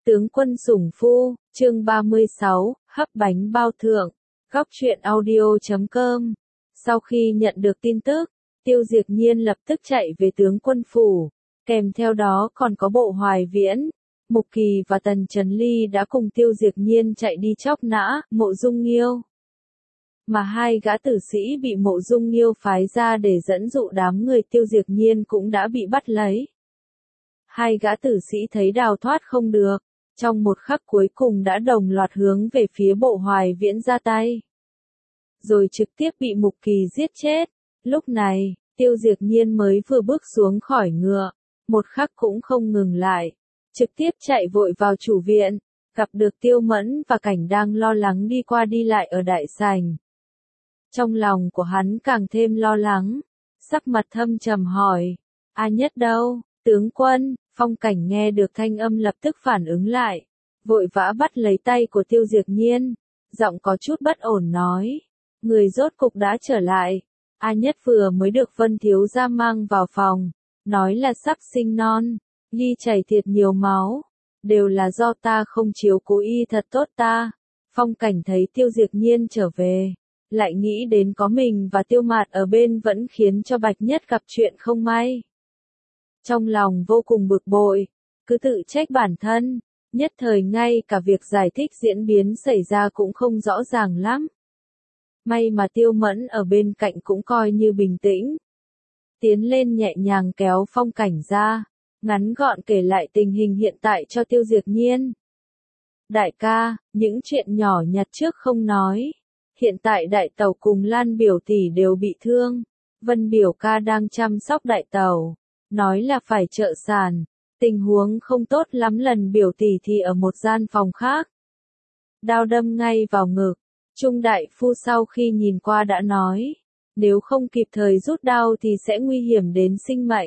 Tướng quân sủng phu, chương 36, hấp bánh bao thượng, góc truyện audio.com. Sau khi nhận được tin tức, Tiêu Diệc Nhiên lập tức chạy về tướng quân phủ, kèm theo đó còn có Bộ Hoài Viễn, Mục Kỳ và Tần Chấn Ly đã cùng Tiêu Diệc Nhiên chạy đi chóc nã Mộ Dung Nghiêu. Mà hai gã tử sĩ bị Mộ Dung Nghiêu phái ra để dẫn dụ đám người Tiêu Diệc Nhiên cũng đã bị bắt lấy. Hai gã tử sĩ thấy đào thoát không được, trong một khắc cuối cùng đã đồng loạt hướng về phía Bộ Hoài Viễn ra tay. Rồi trực tiếp bị Mục Kỳ giết chết. Lúc này, Tiêu Diệc Nhiên mới vừa bước xuống khỏi ngựa, một khắc cũng không ngừng lại, trực tiếp chạy vội vào chủ viện, gặp được Tiêu Mẫn và Cảnh đang lo lắng đi qua đi lại ở đại sảnh. Trong lòng của hắn càng thêm lo lắng, sắc mặt thâm trầm hỏi, A Nhất đâu, tướng quân? Phong Cảnh nghe được thanh âm lập tức phản ứng lại, vội vã bắt lấy tay của Tiêu Diệc Nhiên, giọng có chút bất ổn nói, người rốt cục đã trở lại. A Nhất vừa mới được Vân thiếu gia mang vào phòng, nói là sắp sinh non, Ly chảy thiệt nhiều máu, đều là do ta không chiếu cố y thật tốt ta. Phong Cảnh thấy Tiêu Diệc Nhiên trở về, lại nghĩ đến có mình và Tiêu Mạt ở bên vẫn khiến cho Bạch Nhất gặp chuyện không may. Trong lòng vô cùng bực bội, cứ tự trách bản thân, nhất thời ngay cả việc giải thích diễn biến xảy ra cũng không rõ ràng lắm. May mà Tiêu Mẫn ở bên cạnh cũng coi như bình tĩnh. Tiến lên nhẹ nhàng kéo Phong Cảnh ra, ngắn gọn kể lại tình hình hiện tại cho Tiêu Diệc Nhiên. Đại ca, những chuyện nhỏ nhặt trước không nói. Hiện tại đại tẩu cùng Lan biểu tỷ đều bị thương. Vân biểu ca đang chăm sóc đại tẩu, nói là phải trợ sản. Tình huống không tốt lắm, lần biểu tỷ thì ở một gian phòng khác. Đao đâm ngay vào ngực. Trung đại phu sau khi nhìn qua đã nói, nếu không kịp thời rút đao thì sẽ nguy hiểm đến sinh mệnh.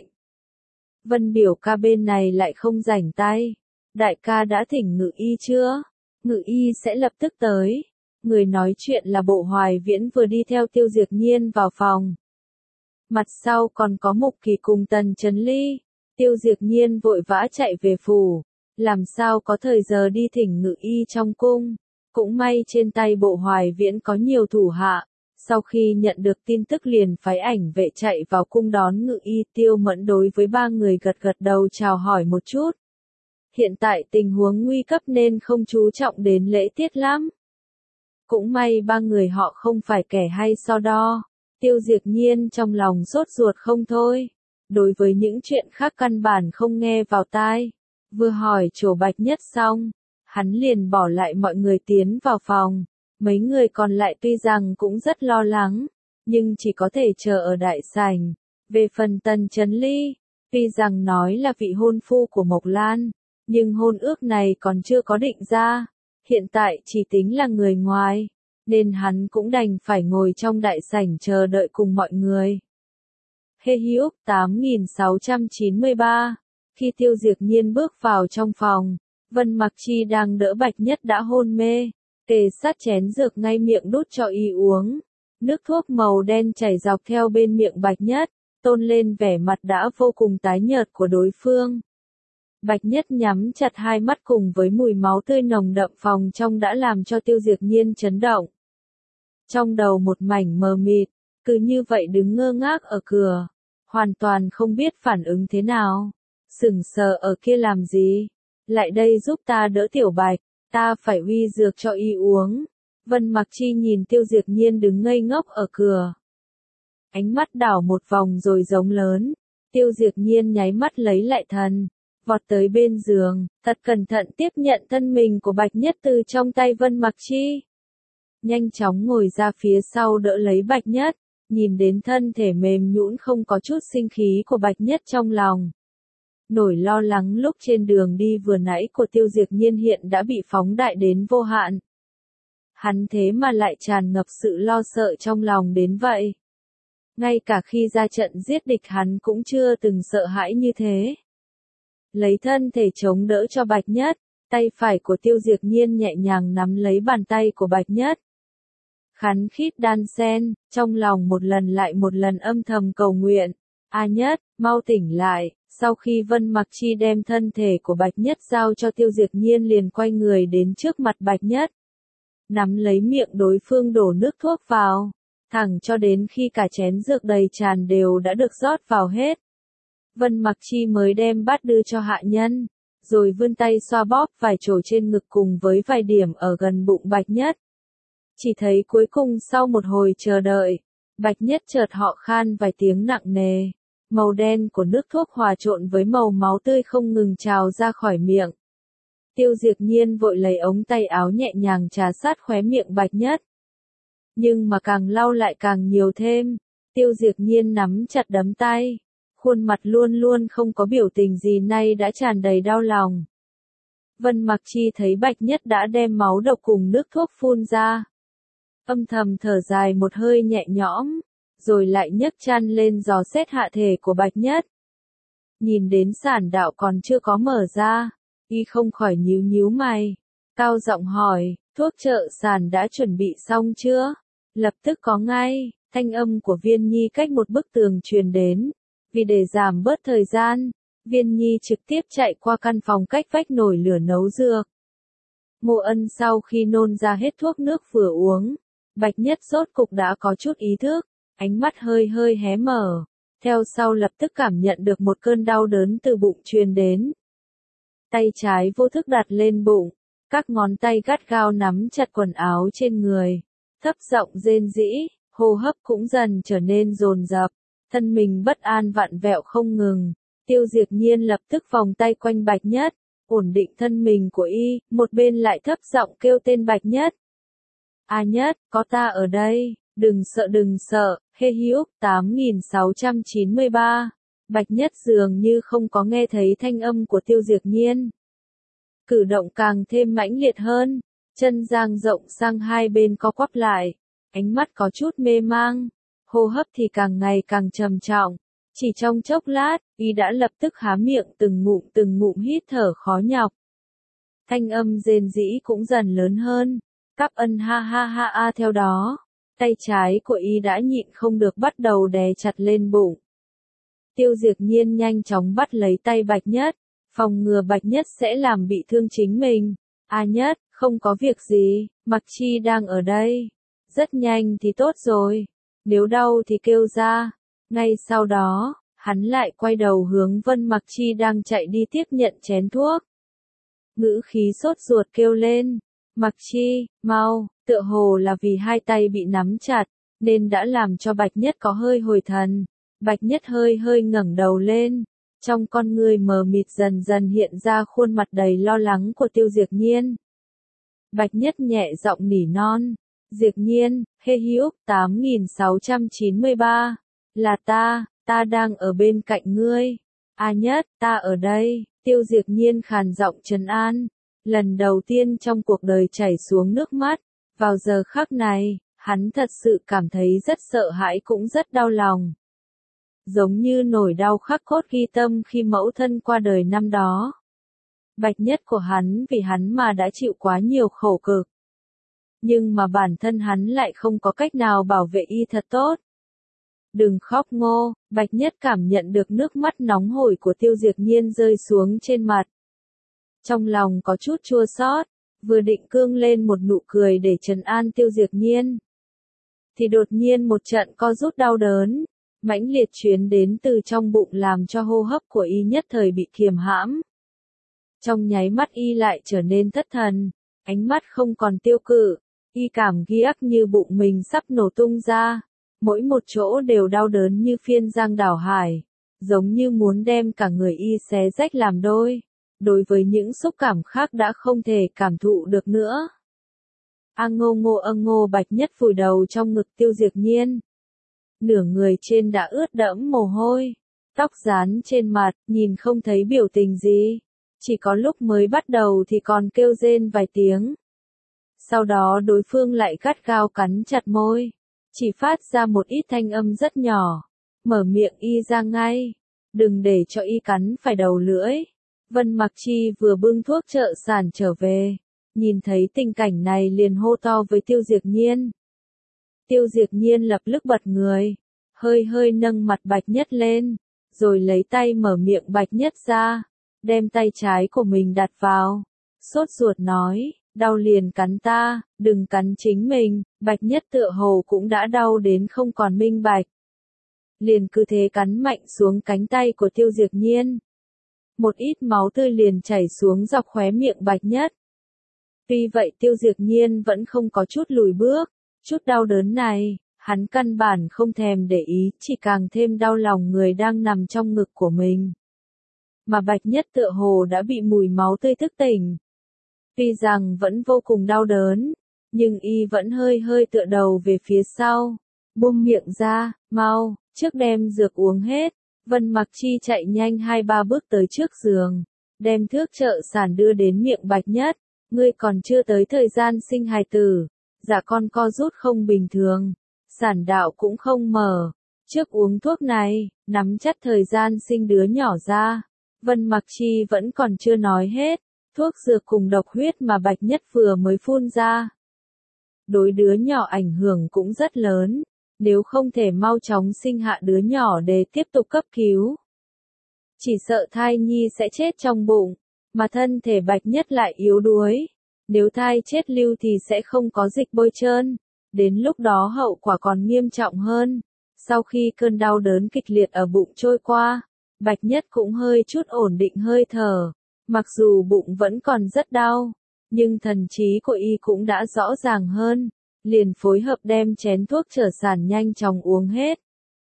Vân biểu ca bên này lại không rảnh tay. Đại ca đã thỉnh Ngự y chưa? Ngự y sẽ lập tức tới. Người nói chuyện là Bộ Hoài Viễn vừa đi theo Tiêu Diệc Nhiên vào phòng. Mặt sau còn có Mục Kỳ cùng Tần Chấn Ly. Tiêu Diệc Nhiên vội vã chạy về phủ, làm sao có thời giờ đi thỉnh Ngự y trong cung. Cũng may trên tay Bộ Hoài Viễn có nhiều thủ hạ, sau khi nhận được tin tức liền phái ảnh vệ chạy vào cung đón Ngự y. Tiêu Mẫn đối với ba người gật gật đầu chào hỏi một chút. Hiện tại tình huống nguy cấp nên không chú trọng đến lễ tiết lắm. Cũng may ba người họ không phải kẻ hay so đo. Tiêu Diệc Nhiên trong lòng sốt ruột không thôi. Đối với những chuyện khác căn bản không nghe vào tai. Vừa hỏi chỗ Bạch Nhất xong, hắn liền bỏ lại mọi người tiến vào phòng. Mấy người còn lại tuy rằng cũng rất lo lắng, nhưng chỉ có thể chờ ở đại sảnh. Về phần Tần Chấn Ly, tuy rằng nói là vị hôn phu của Mộc Lan, nhưng hôn ước này còn chưa có định ra. Hiện tại chỉ tính là người ngoài, nên hắn cũng đành phải ngồi trong đại sảnh chờ đợi cùng mọi người. Hê Hữu 8693. Khi Tiêu Diệc Nhiên bước vào trong phòng, Vân Mặc Chi đang đỡ Bạch Nhất đã hôn mê, kề sát chén dược ngay miệng đút cho y uống. Nước thuốc màu đen chảy dọc theo bên miệng Bạch Nhất, tôn lên vẻ mặt đã vô cùng tái nhợt của đối phương. Bạch Nhất nhắm chặt hai mắt cùng với mùi máu tươi nồng đậm phòng trong đã làm cho Tiêu Diệc Nhiên chấn động. Trong đầu một mảnh mờ mịt, cứ như vậy đứng ngơ ngác ở cửa, hoàn toàn không biết phản ứng thế nào. Sững sờ ở kia làm gì? Lại đây giúp ta đỡ Tiểu Bạch, ta phải uy dược cho y uống. Vân Mặc Chi nhìn Tiêu Diệc Nhiên đứng ngây ngốc ở cửa. Ánh mắt đảo một vòng rồi giống lớn. Tiêu Diệc Nhiên nháy mắt lấy lại thần, vọt tới bên giường, thật cẩn thận tiếp nhận thân mình của Bạch Nhất từ trong tay Vân Mặc Chi. Nhanh chóng ngồi ra phía sau đỡ lấy Bạch Nhất, nhìn đến thân thể mềm nhũn không có chút sinh khí của Bạch Nhất trong lòng. Nỗi lo lắng lúc trên đường đi vừa nãy của Tiêu Diệc Nhiên hiện đã bị phóng đại đến vô hạn. Hắn thế mà lại tràn ngập sự lo sợ trong lòng đến vậy. Ngay cả khi ra trận giết địch hắn cũng chưa từng sợ hãi như thế. Lấy thân thể chống đỡ cho Bạch Nhất, tay phải của Tiêu Diệc Nhiên nhẹ nhàng nắm lấy bàn tay của Bạch Nhất. Khắn khít đan sen, trong lòng một lần lại một lần âm thầm cầu nguyện. A Nhất, mau tỉnh lại, Sau khi Vân Mặc Chi đem thân thể của Bạch Nhất giao cho Tiêu Diệp Nhiên liền quay người đến trước mặt Bạch Nhất. Nắm lấy miệng đối phương đổ nước thuốc vào, thẳng cho đến khi cả chén dược đầy tràn đều đã được rót vào hết. Vân Mặc Chi mới đem bát đưa cho hạ nhân, rồi vươn tay xoa bóp vài chỗ trên ngực cùng với vài điểm ở gần bụng Bạch Nhất. Chỉ thấy cuối cùng sau một hồi chờ đợi, Bạch Nhất chợt họ khan vài tiếng nặng nề. Màu đen của nước thuốc hòa trộn với màu máu tươi không ngừng trào ra khỏi miệng. Tiêu Diệp Nhiên vội lấy ống tay áo nhẹ nhàng trà sát khóe miệng Bạch Nhất. Nhưng mà càng lau lại càng nhiều thêm. Tiêu Diệp Nhiên nắm chặt đấm tay. Khuôn mặt luôn luôn không có biểu tình gì nay đã tràn đầy đau lòng. Vân Mặc Chi thấy Bạch Nhất đã đem máu độc cùng nước thuốc phun ra. Âm thầm thở dài một hơi nhẹ nhõm, rồi lại nhấc chăn lên dò xét hạ thể của Bạch Nhất. Nhìn đến sản đạo còn chưa có mở ra, y không khỏi nhíu nhíu mày, cao giọng hỏi, thuốc trợ sản đã chuẩn bị xong chưa? Lập tức có ngay, thanh âm của Viên Nhi cách một bức tường truyền đến. Vì để giảm bớt thời gian, Viên Nhi trực tiếp chạy qua căn phòng cách vách nổi lửa nấu dược. Mộ Ân sau khi nôn ra hết thuốc nước vừa uống, Bạch Nhất rốt cục đã có chút ý thức, ánh mắt hơi hơi hé mở, theo sau lập tức cảm nhận được một cơn đau đớn từ bụng truyền đến. Tay trái vô thức đặt lên bụng, các ngón tay gắt gao nắm chặt quần áo trên người, thấp giọng rên rỉ, hô hấp cũng dần trở nên dồn dập, thân mình bất an vặn vẹo không ngừng. Tiêu Diệp Nhiên lập tức vòng tay quanh Bạch Nhất, ổn định thân mình của y, một bên lại thấp giọng kêu tên Bạch Nhất. A Nhất, có ta ở đây, đừng sợ, hê hữu, 8693. Bạch Nhất dường như không có nghe thấy thanh âm của Tiêu Diệp Nhiên. Cử động càng thêm mãnh liệt hơn, chân dang rộng sang hai bên co quắp lại, ánh mắt có chút mê mang, hô hấp thì càng ngày càng trầm trọng. Chỉ trong chốc lát, y đã lập tức há miệng từng ngụm hít thở khó nhọc. Thanh âm rên rỉ cũng dần lớn hơn, cắp ân ha ha ha a theo đó. Tay trái của y đã nhịn không được bắt đầu đè chặt lên bụng. Tiêu Diệp Nhiên nhanh chóng bắt lấy tay Bạch Nhất, phòng ngừa Bạch Nhất sẽ làm bị thương chính mình. A Nhất, không có việc gì, Mặc Chi đang ở đây. Rất nhanh thì tốt rồi, nếu đau thì kêu ra. Ngay sau đó, hắn lại quay đầu hướng Vân Mặc Chi đang chạy đi tiếp nhận chén thuốc. Ngữ khí sốt ruột kêu lên, Mặc Chi, mau, tựa hồ là vì hai tay bị nắm chặt, nên đã làm cho Bạch Nhất có hơi hồi thần. Bạch Nhất hơi hơi ngẩng đầu lên, trong con người mờ mịt dần dần hiện ra khuôn mặt đầy lo lắng của Tiêu Diệp Nhiên. Bạch Nhất nhẹ giọng nỉ non, Diệp Nhiên, hê hữu, 8693, là ta đang ở bên cạnh ngươi. A Nhất, ta ở đây, Tiêu Diệp Nhiên khàn giọng trấn an. Lần đầu tiên trong cuộc đời chảy xuống nước mắt, vào giờ khắc này, hắn thật sự cảm thấy rất sợ hãi cũng rất đau lòng. Giống như nỗi đau khắc cốt ghi tâm khi mẫu thân qua đời năm đó. Bạch Nhất của hắn vì hắn mà đã chịu quá nhiều khổ cực. Nhưng mà bản thân hắn lại không có cách nào bảo vệ y thật tốt. Đừng khóc Ngô, Bạch Nhất cảm nhận được nước mắt nóng hổi của Tiêu Diệp Nhiên rơi xuống trên mặt. Trong lòng có chút chua xót, vừa định cương lên một nụ cười để trấn an Tiêu Diệp Nhiên. Thì đột nhiên một trận co rút đau đớn, mãnh liệt truyền đến từ trong bụng làm cho hô hấp của y nhất thời bị kiềm hãm. Trong nháy mắt y lại trở nên thất thần, ánh mắt không còn tiêu cự, y cảm giác như bụng mình sắp nổ tung ra, mỗi một chỗ đều đau đớn như phiên giang đảo hải, giống như muốn đem cả người y xé rách làm đôi. Đối với những xúc cảm khác đã không thể cảm thụ được nữa. Ngô Bạch Nhất vùi đầu trong ngực Tiêu Diệp Nhiên. Nửa người trên đã ướt đẫm mồ hôi, tóc rán trên mặt, nhìn không thấy biểu tình gì. Chỉ có lúc mới bắt đầu thì còn kêu rên vài tiếng. Sau đó đối phương lại gắt gao cắn chặt môi, chỉ phát ra một ít thanh âm rất nhỏ, mở miệng y ra ngay, đừng để cho y cắn phải đầu lưỡi. Vân Mặc Chi vừa bưng thuốc trợ sản trở về, nhìn thấy tình cảnh này liền hô to với Tiêu Diệp Nhiên. Tiêu Diệp Nhiên lập tức bật người, hơi hơi nâng mặt Bạch Nhất lên, rồi lấy tay mở miệng Bạch Nhất ra, đem tay trái của mình đặt vào. Sốt ruột nói, đau liền cắn ta, đừng cắn chính mình. Bạch Nhất tựa hồ cũng đã đau đến không còn minh bạch. Liền cứ thế cắn mạnh xuống cánh tay của Tiêu Diệp Nhiên. Một ít máu tươi liền chảy xuống dọc khóe miệng Bạch Nhất. Tuy vậy Tiêu Diệp Nhiên vẫn không có chút lùi bước, chút đau đớn này, hắn căn bản không thèm để ý, chỉ càng thêm đau lòng người đang nằm trong ngực của mình. Mà Bạch Nhất tựa hồ đã bị mùi máu tươi thức tỉnh. Tuy rằng vẫn vô cùng đau đớn, nhưng y vẫn hơi hơi tựa đầu về phía sau, buông miệng ra, mau, trước đem dược uống hết. Vân Mặc Chi chạy nhanh 2-3 bước tới trước giường, đem thước trợ sản đưa đến miệng Bạch Nhất. Ngươi còn chưa tới thời gian sinh hài tử, dạ con co rút không bình thường, sản đạo cũng không mở. Trước uống thuốc này, nắm chắc thời gian sinh đứa nhỏ ra. Vân Mặc Chi vẫn còn chưa nói hết, thuốc dược cùng độc huyết mà Bạch Nhất vừa mới phun ra. Đối đứa nhỏ ảnh hưởng cũng rất lớn, nếu không thể mau chóng sinh hạ đứa nhỏ để tiếp tục cấp cứu. Chỉ sợ thai nhi sẽ chết trong bụng, mà thân thể Bạch Nhất lại yếu đuối. Nếu thai chết lưu thì sẽ không có dịch bôi trơn, đến lúc đó hậu quả còn nghiêm trọng hơn. Sau khi cơn đau đớn kịch liệt ở bụng trôi qua, Bạch Nhất cũng hơi chút ổn định hơi thở. Mặc dù bụng vẫn còn rất đau, nhưng thần trí của y cũng đã rõ ràng hơn, liền phối hợp đem chén thuốc trợ sản nhanh chóng uống hết.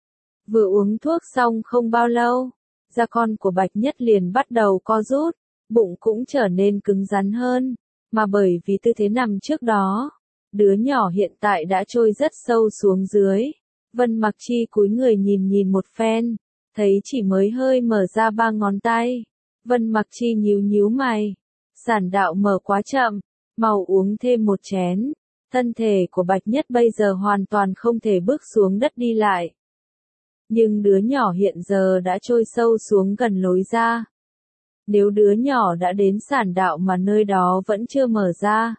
Vừa uống thuốc xong không bao lâu, da con của Bạch Nhất liền bắt đầu co rút, bụng cũng trở nên cứng rắn hơn, mà bởi vì tư thế nằm trước đó, đứa nhỏ hiện tại đã trôi rất sâu xuống dưới. Vân Mặc Chi cúi người nhìn một phen, thấy chỉ mới hơi mở ra 3 ngón tay. Vân Mặc Chi nhíu mày, sản đạo mở quá chậm, mau uống thêm một chén. Thân thể của Bạch Nhất bây giờ hoàn toàn không thể bước xuống đất đi lại. Nhưng đứa nhỏ hiện giờ đã trôi sâu xuống gần lối ra. Nếu đứa nhỏ đã đến sản đạo mà nơi đó vẫn chưa mở ra,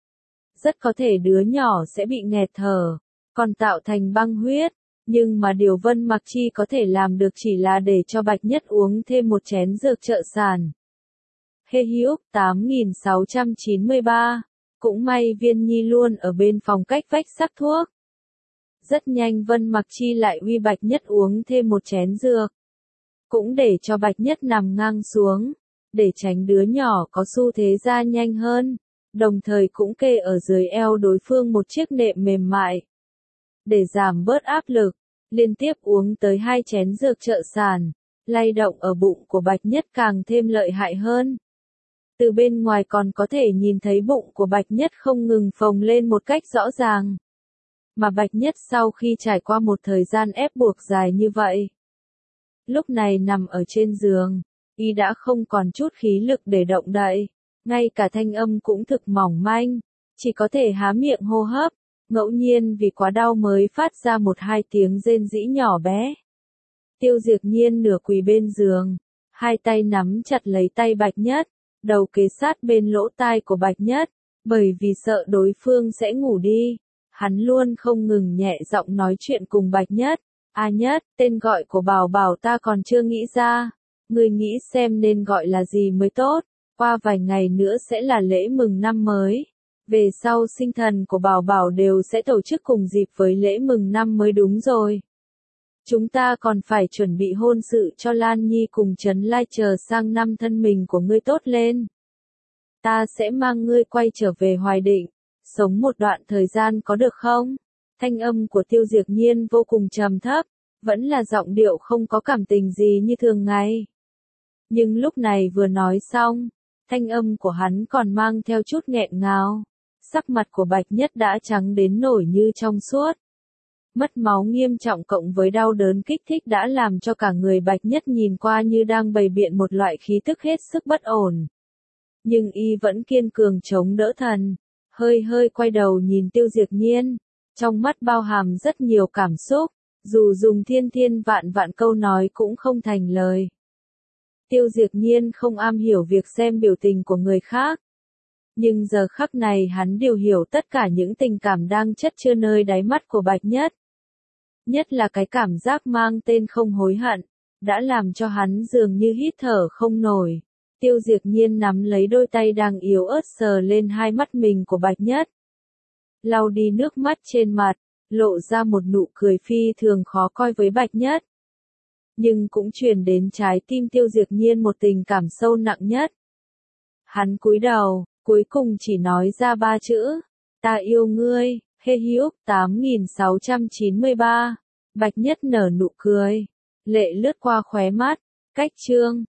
rất có thể đứa nhỏ sẽ bị nghẹt thở, còn tạo thành băng huyết. Nhưng mà điều Vân Mặc Chi có thể làm được chỉ là để cho Bạch Nhất uống thêm một chén dược trợ sản. Hê Hiếu, 8693. Cũng may Viên Nhi luôn ở bên phòng cách vách sắc thuốc. Rất nhanh Vân Mặc Chi lại uy Bạch Nhất uống thêm một chén dược. Cũng để cho Bạch Nhất nằm ngang xuống, để tránh đứa nhỏ có xu thế ra nhanh hơn. Đồng thời cũng kê ở dưới eo đối phương một chiếc nệm mềm mại. Để giảm bớt áp lực, liên tiếp uống tới 2 chén dược trợ sản, lay động ở bụng của Bạch Nhất càng thêm lợi hại hơn. Từ bên ngoài còn có thể nhìn thấy bụng của Bạch Nhất không ngừng phồng lên một cách rõ ràng. Mà Bạch Nhất sau khi trải qua một thời gian ép buộc dài như vậy, lúc này nằm ở trên giường, y đã không còn chút khí lực để động đậy, ngay cả thanh âm cũng thực mỏng manh, chỉ có thể há miệng hô hấp, ngẫu nhiên vì quá đau mới phát ra 1-2 tiếng rên rỉ nhỏ bé. Tiêu Diệp Nhiên nửa quỳ bên giường, hai tay nắm chặt lấy tay Bạch Nhất, đầu kề sát bên lỗ tai của Bạch Nhất, bởi vì sợ đối phương sẽ ngủ đi. Hắn luôn không ngừng nhẹ giọng nói chuyện cùng Bạch Nhất. A Nhất, tên gọi của bảo bảo ta còn chưa nghĩ ra. Ngươi nghĩ xem nên gọi là gì mới tốt. Qua vài ngày nữa sẽ là lễ mừng năm mới. Về sau sinh thần của bảo bảo đều sẽ tổ chức cùng dịp với lễ mừng năm mới đúng rồi. Chúng ta còn phải chuẩn bị hôn sự cho Lan Nhi cùng Trấn Lai chờ sang năm thân mình của ngươi tốt lên. Ta sẽ mang ngươi quay trở về Hoài Định, sống một đoạn thời gian có được không? Thanh âm của Tiêu Diệp Nhiên vô cùng trầm thấp, vẫn là giọng điệu không có cảm tình gì như thường ngày. Nhưng lúc này vừa nói xong, thanh âm của hắn còn mang theo chút nghẹn ngào. Sắc mặt của Bạch Nhất đã trắng đến nổi như trong suốt. Mất máu nghiêm trọng cộng với đau đớn kích thích đã làm cho cả người Bạch Nhất nhìn qua như đang bày biện một loại khí tức hết sức bất ổn. Nhưng y vẫn kiên cường chống đỡ thần, hơi quay đầu nhìn Tiêu Diệp Nhiên, trong mắt bao hàm rất nhiều cảm xúc, dù dùng thiên vạn câu nói cũng không thành lời. Tiêu Diệp Nhiên không am hiểu việc xem biểu tình của người khác. Nhưng giờ khắc này hắn đều hiểu tất cả những tình cảm đang chất chứa nơi đáy mắt của Bạch Nhất. Nhất là cái cảm giác mang tên không hối hận, đã làm cho hắn dường như hít thở không nổi. Tiêu Diệp Nhiên nắm lấy đôi tay đang yếu ớt sờ lên hai mắt mình của Bạch Nhất. Lau đi nước mắt trên mặt, lộ ra một nụ cười phi thường khó coi với Bạch Nhất. Nhưng cũng truyền đến trái tim Tiêu Diệp Nhiên một tình cảm sâu nặng nhất. Hắn cúi đầu, cuối cùng chỉ nói ra 3 chữ, ta yêu ngươi, Hê Hữu 8693. Bạch Nhất nở nụ cười, lệ lướt qua khóe mắt, cách chương.